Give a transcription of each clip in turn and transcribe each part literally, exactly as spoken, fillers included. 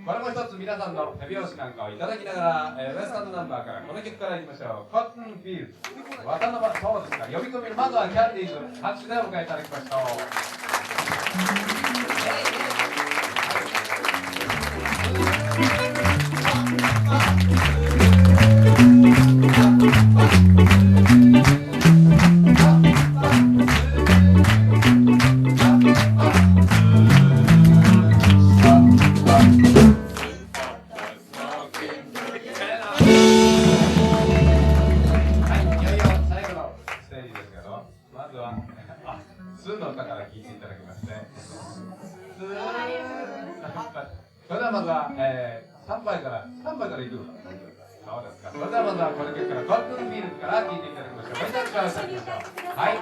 これも一つ皆さんの手拍子なんかをいただきながら、えー、ウエスタンドナンバーからこの曲からいきましょう。コットンフィールズ渡辺そうですか。呼び込みまずはキャンディーズ拍手でお迎えいただきましょう。スーの歌から聴いていただきまして、スーそれではまずは、えー、さんばいからさんばいからいくそうですか。それではまずはこの曲からコットンフィールズから聴いていただきましょう。めちゃくちゃ歌いましょう。はい。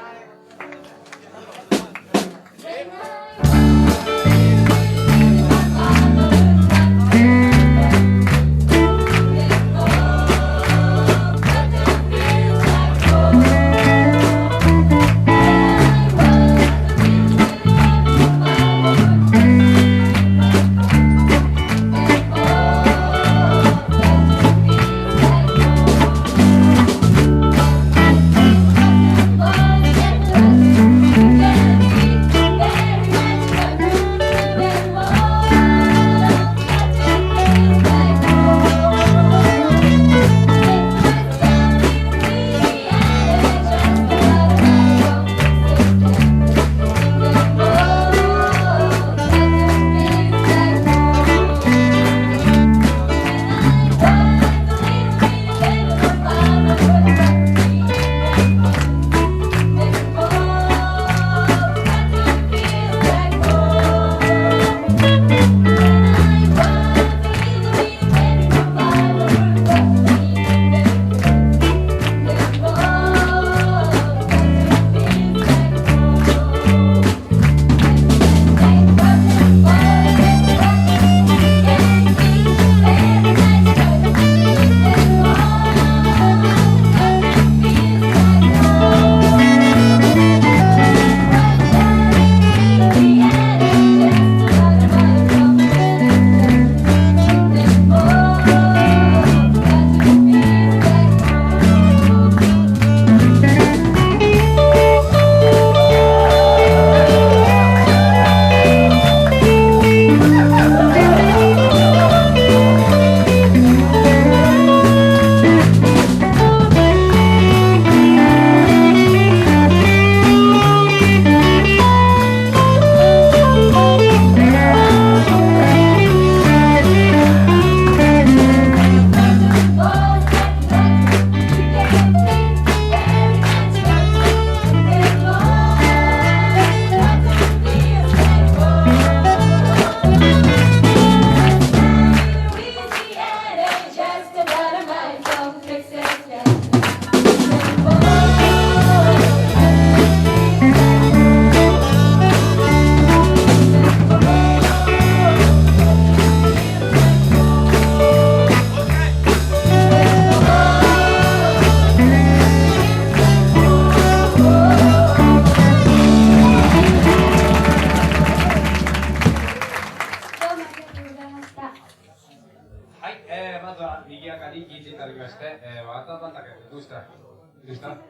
どうしたどうしたなんだ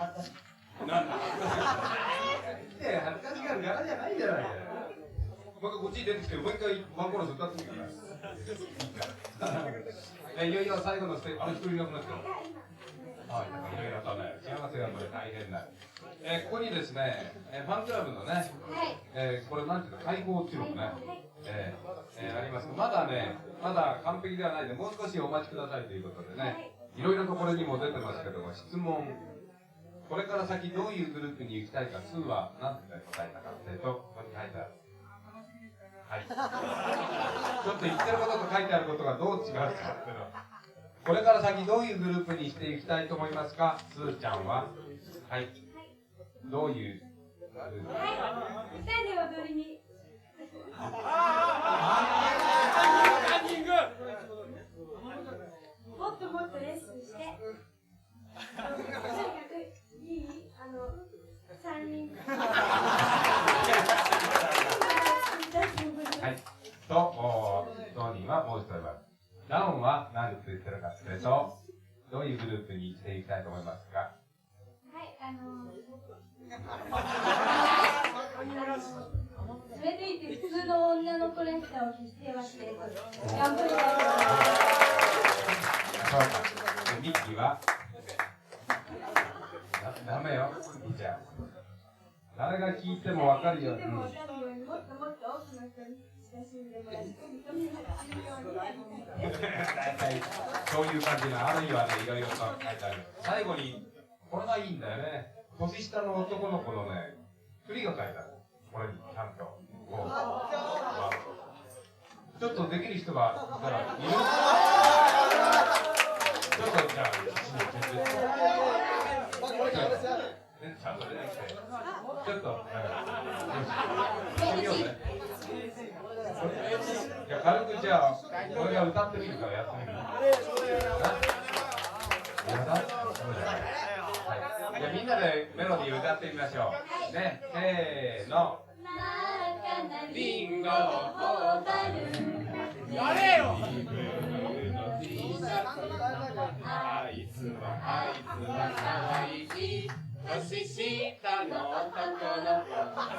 いや恥ずかしがる柄じゃないじゃないか。もう一回こっちに出てきてもう一回ワンコーラス歌ってみるからいよいよ最後のステージ、あの一人いなくなってる。はい、いろいろとね、幸せがこれ大変だ。えー、ここにですね、えー、ファンクラブのね、はい、えー、これなんていうの、開放記録ね、えーえー、ありますけど、まだね、まだ完璧ではないので、もう少しお待ちくださいということでね、いろいろとこれにも出てますけども、質問、これから先どういうグループに行きたいか、数は何て答えたかっていうと、ここに書いてある。はい。ちょっと言ってることと書いてあることがどう違うかっていうのは。これから先どういうグループにしていきたいと思いますか、すーちゃんは。はい。どういうグループ？ はい。歌で踊りに。もっともっとレッスンして。とにかくいいあの三人。 はい。と、当人はしております。ダウンは何と言ってるかというと、どういうグループにしていきたいと思いますか？ はい、あのそれでいて普通の女の子らしさを決して忘れず頑張りたいと思います。 そうか。ミッキーはダメよ、ミッちゃん。誰が聞いても分かるように。 聞いても分かるように、もっともっと多くの人に親しんでもらって、認められるように。 大体そういう感じの、あるいはね、いろいろと書いてある。最後に、これがいいんだよね。年下の男の子のね、振りが書いてある。これに、ちゃんと。こうちょっとできる人がいたらいる？ちょっとじゃあ、一日ちゃんと出てきて、ちょっと、してみようね。じゃあ軽くじゃあ、これが歌ってみるからやってみる。やだ？じゃあみんなでメロディー歌ってみましょう。ね、せーの。リンゴを頬張る。やれよ！あいつはあいつは可愛い年下の男の子。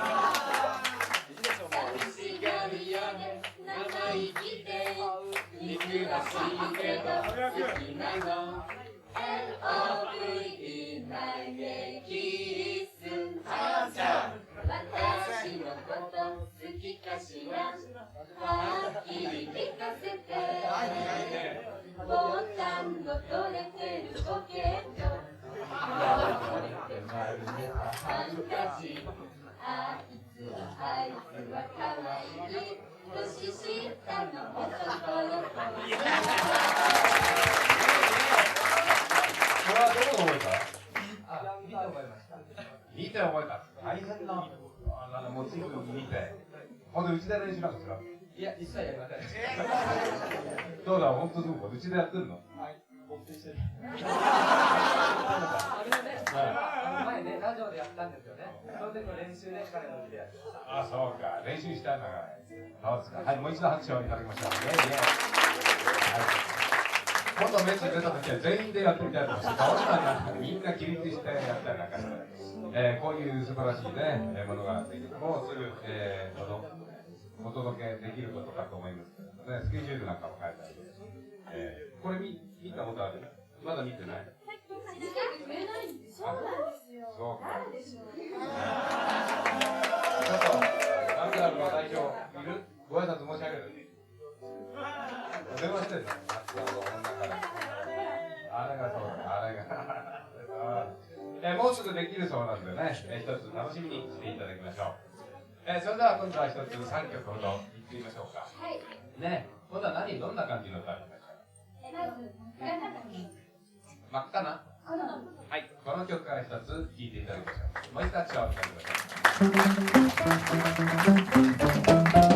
寂しがり屋で生意気で憎らしいけど好きなの。エルオーブイ 投げキス。あんちゃん私のこと好きかしら。はっきり聞かせて。ボタンの取れてるポケット。ファンタジー。あいつはあいつは可愛い年下の男の子。これはどこで覚えた？あ、見て覚えました。見て覚えた。大変な。あ、なんかもうすぐ見て。ほんでうちで練習なんですか？いや、一切やりません。そうだ、本当そうか。うちでやってるの？はい。僕と一緒に。あれね、前ね、ラジオでやったんですよね。その時の練習で彼のうちでやってました。あ、そうか。練習したんだから。そうですか。はい、もう一度拍手をいただきましょう。イェイイェイ。今度メッセージ出た時は全員でやってみたいと思います。倒れないなってみんな起立してやったりなんかして、えー、こういう素晴らしいね、ものがもうすぐ、えー、お届けできることかと思いますけどね、スケジュールなんかも書いてある、えー、これ 見, 見たことある？まだ見てない？そうなんですよ。そうか。誰でしょう。ちょっとアンクラブの代表いる？ご挨拶申し上げる。電話してるの？あれがそうだ、あれが。えもうすぐできるそうなんでね、え一つ楽しみにしていただきましょう。えそれでは今度は一つさんきょくほどいってみましょうか。はい。ね、今度は何、どんな感じの歌になりますか？えまず真っ赤な。はい、この曲から一つ聴いていただきましょう。もう一度唱えてください。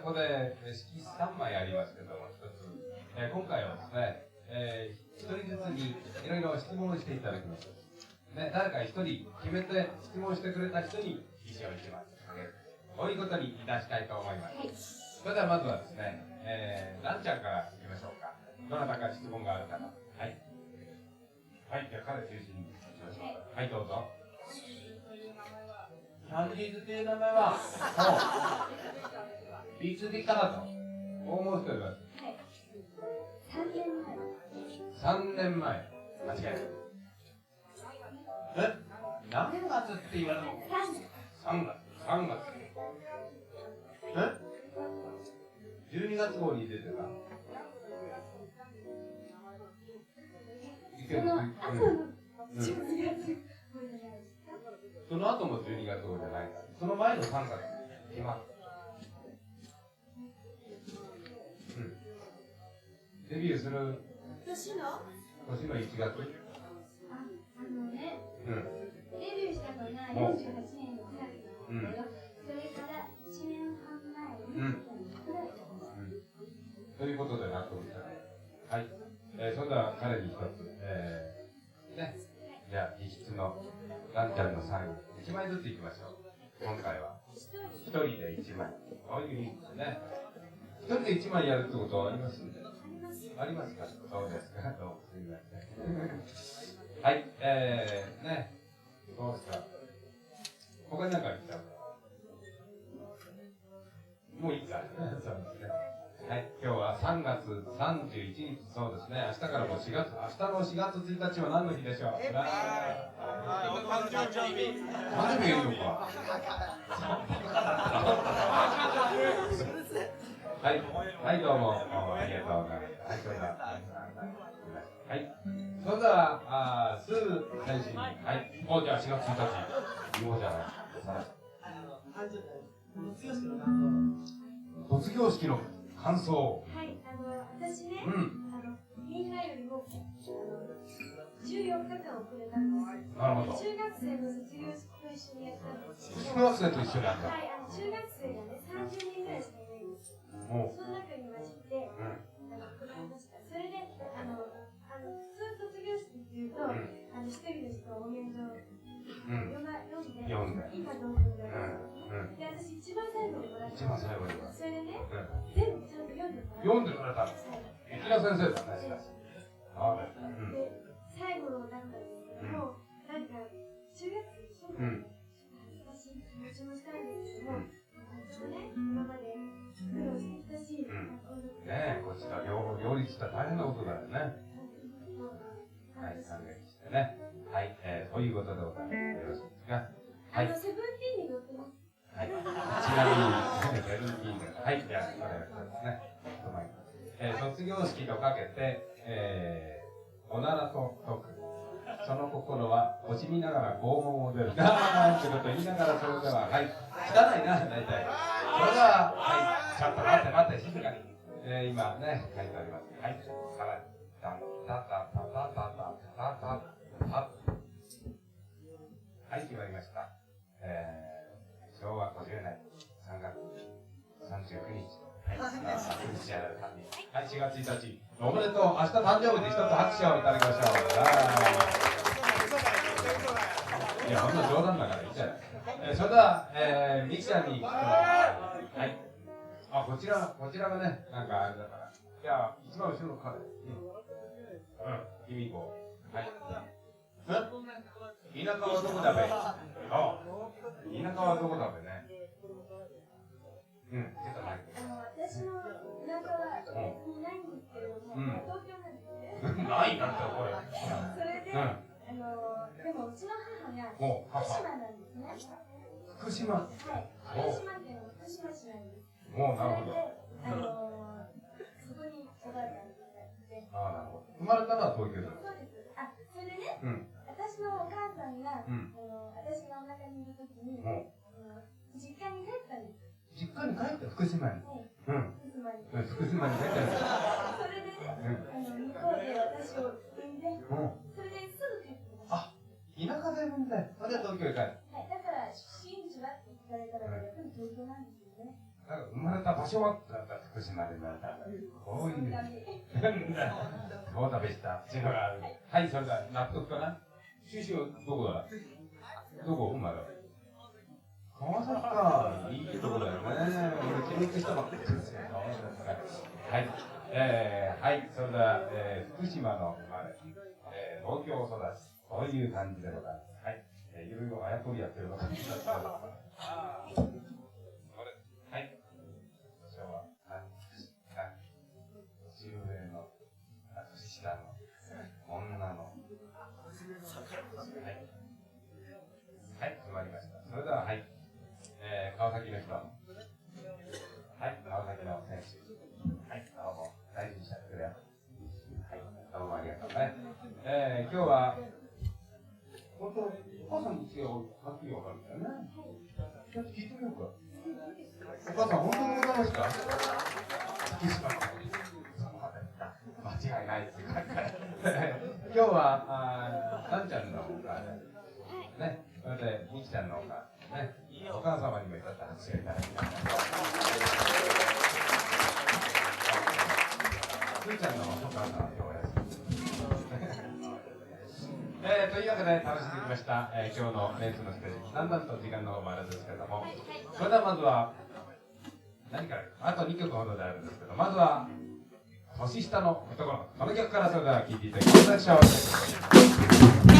ここで色紙さんまいありますけども、一つ、えー、今回はですね、えー、一人ずつにいろいろ質問をしていただきます。ね、誰か一人決めて質問してくれた人に石をいちまいあげる。こういうことにいたしたいと思います。それではまずはですね、えー、ランちゃんからいきましょうか。どなたか質問がある方。はい。はい、じゃあ彼中心にいきましょう。はい、どうぞ。キャンディーズという名前は、おいつできたかと思う人います。さんねんまえ。間違いない。え何月って言われるの？さんがつ。さんがつ。えじゅうにがつ号に出てた。いける。その後のじゅうにがつ。その後もじゅうにがつ号じゃないから。その前のさんがつ。今。うん。デビューする。 年の？ 年のいちがつ。 あ、あのね。 うん。 デビューしたのがよんじゅうはちねんのくがつなんだけど、それからいちねんはんまえに、うん。 ということでなっております。はい。えー、それでは彼に一つ、えー、ね。じゃあ、必須のランちゃんのサイン、いちまいずついきましょう。今回は。一人でいちまい。こういう意味ですね。一人でいちまいやるってことはありますありますか？そうですか。どうもすみません。はい。えー、ね。どうですか？他に何かありますか？もういいか。そうですね。はい、今日はさんがつさんじゅういちにち、そうですね、明日からもしがつ、明日のしがつついたちは何の日でしょう？誕生日。誕生日いるのか。はい、はい、どうも、ありがとうございます。はい、それでは、はい、それでは、あー、スー選手に、はい、お、じゃあしがつついたち、言おうじゃない。卒業式の感想。 はい、あの、私ね、 うん、 あの、みんなよりも、あの、じゅうよっかかん遅れたんです。 なるほど。 中学生の卒業式と一緒にやったんですけど。 中学生と一緒にやった。 はい、あの、中学生がね、さんじゅうにんぐらいしかいないんです。その中に混じって、うん、あの、答えました。それで、あの、あの、普通卒業式っていうと、うん、あの、一人の人をお面状、うん、読んで、読んで、今どう分だろう。で、私一番最後にもらった。一番最後にもらった。それでね、うん、全部ちゃんと読んでもらった。読んでくれたの。池田先生だね、しかし。ああ、うん。で、最後のなんかですけども、なんか、中学生そうなんだ。恥ずかしい気持ちもしたんですけども、私もね、今まで苦労してきたし、ねえ、こっちが両立したら大変なことだよね。はい、感激してね。はい、えー、ということでございます。よろしいですか。はい。あの、セブンティーンに乗ってます。はい。ちなみに、セブンティーンで、はい、じゃあ、それはですね。えー、卒業式とかけて、えー、おならと解く。その心は惜しみながら拷問を出る。あーってことを言いながら、それでは、はい。汚いな、大体。それでは、はい。ちょっと待って待って、静かに。えー、今ね、書いてあります。はい。から、タンタタタタタタタタタ。はい、決まりました。えー、しょうわごじゅうねんさんがつさんじゅうくにち。はい、はい、しがつついたち、おめでとう。明日誕生日で一つ拍手をいただきましょう。いや、ほんの冗談だからいいじゃない。えー、それでは、えー、ミキちゃんに聞くと、はい。あ、こちら、こちらがね、なんかあれだから。いや、一番後ろの彼。うん。うん、君子。はい。田舎はどこだべ？ああ。田舎はどこだべね。うん、ちょっと待って。あの、私の田舎は別にないんですけれども、うん、東京なんですね。ないなんて、これ。それで、うん、あの、でもうちの母が福島なんですね。福島？はい。福島県の福島市なんです。おお、なるほど。あの、そこに育ったんです。ああ、なるほど。生まれたのは東京です。そうです。あ、それでね、うん、私のお母さんが、うん、あの、私がお腹にいるときに、うん、実家に帰ったんです。実家に帰った福島に。はい。うん。福島に。福島に帰ったんです。それでね、うん、あの、向こうで私を産んで、うん、それですぐ帰ってきました。あ、田舎で産んで、それで東京へ帰る。はい。だから、出身地はって聞かれたら、やっぱり東京なんですよね。だから生まれた場所し終わったら福島でまたこういうどう食べしたっていうのがある。はい、それだ、納得かな。シュシュどこだ、どこまだ川崎か、いいとこだよね。俺記録したばっかりですよ。はい、えー、はい、それでは、えー、福島の生まれ、えー、東京育ち、そういう感じでございます。はい、えー、いろいろあやとりやってるのかもしれないですけど、あー、これ、はい、昭和、はい、年上の、年下の、女の、はい、はい、決まりました。それでは、はい、えー、川崎の人、はい、川崎の選手、はい、どうも大事にしてくれよ。はい、どうもありがとうね。えー、今日は、本当、お母さんの家がはっきりわかるんだよね。ちょっと聞いてみようか。お母さん、本当にございますか？福島の。間違いないって感じ。今日は、あー、なんちゃんのお母ね、それで、みきちゃんのお母ね、お母様にもいただ発言いただきました。みきちゃんのお母様におやすみ。えー、というわけで楽しんできました、えー、今日のレースのステージ、だんだんと時間の方もあるんですけれども、それではまずは、何からあとにきょくほどであるんですけど、まずは、年下の男の子、この曲からそれでは聴いていただきましょう。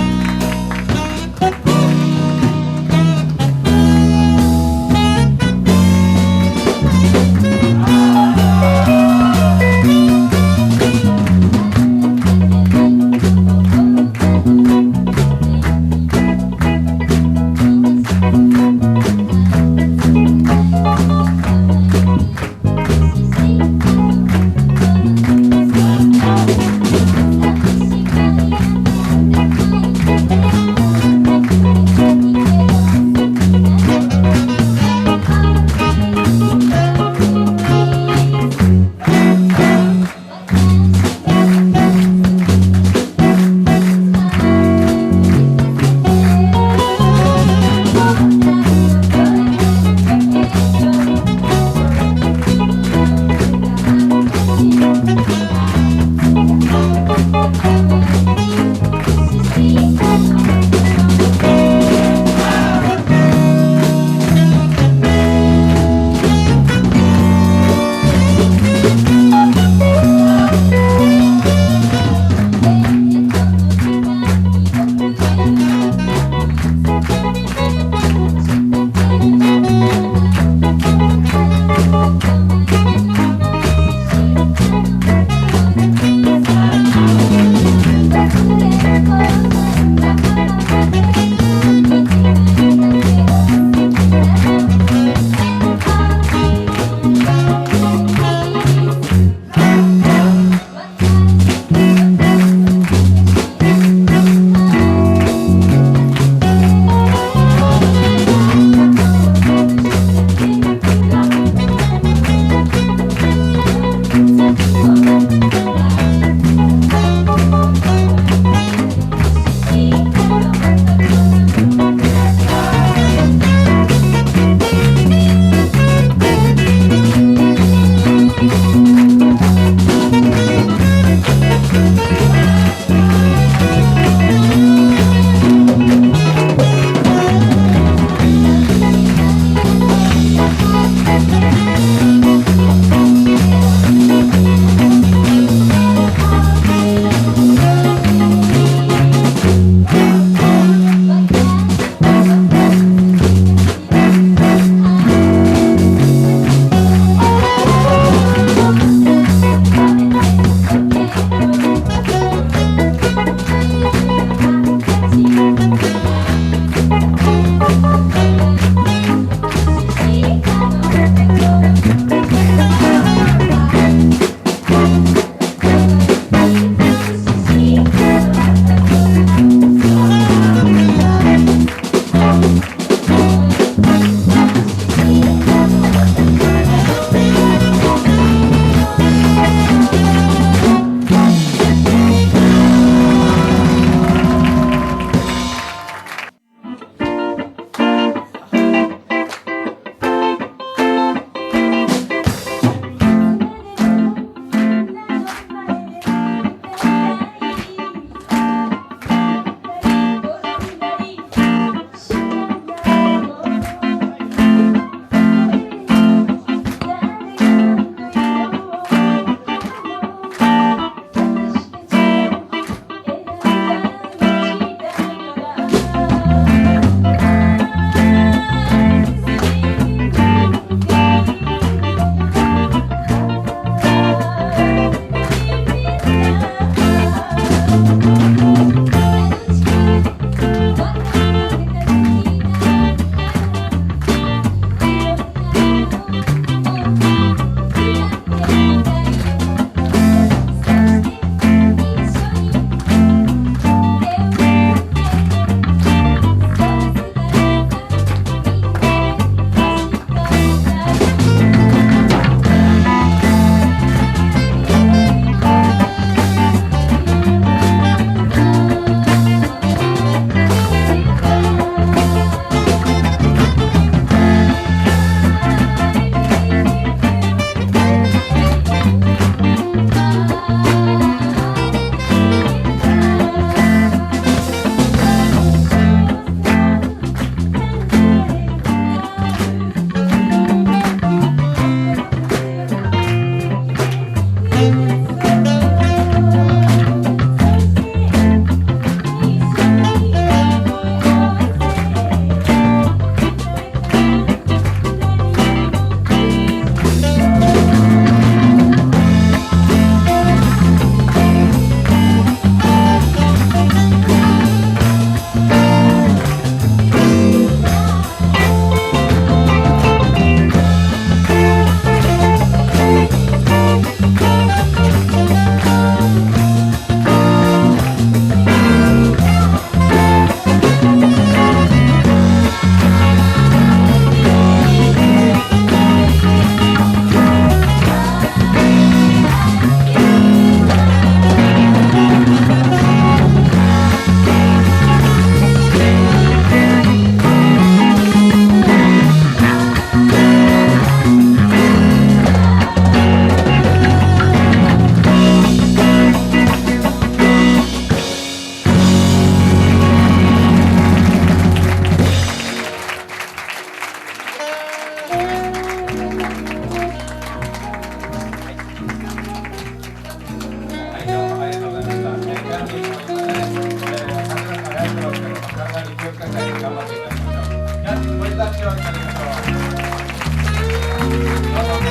かしたいので頑張っていただきましょう。じゃあ、ご一緒にいただきましょう。どうぞ。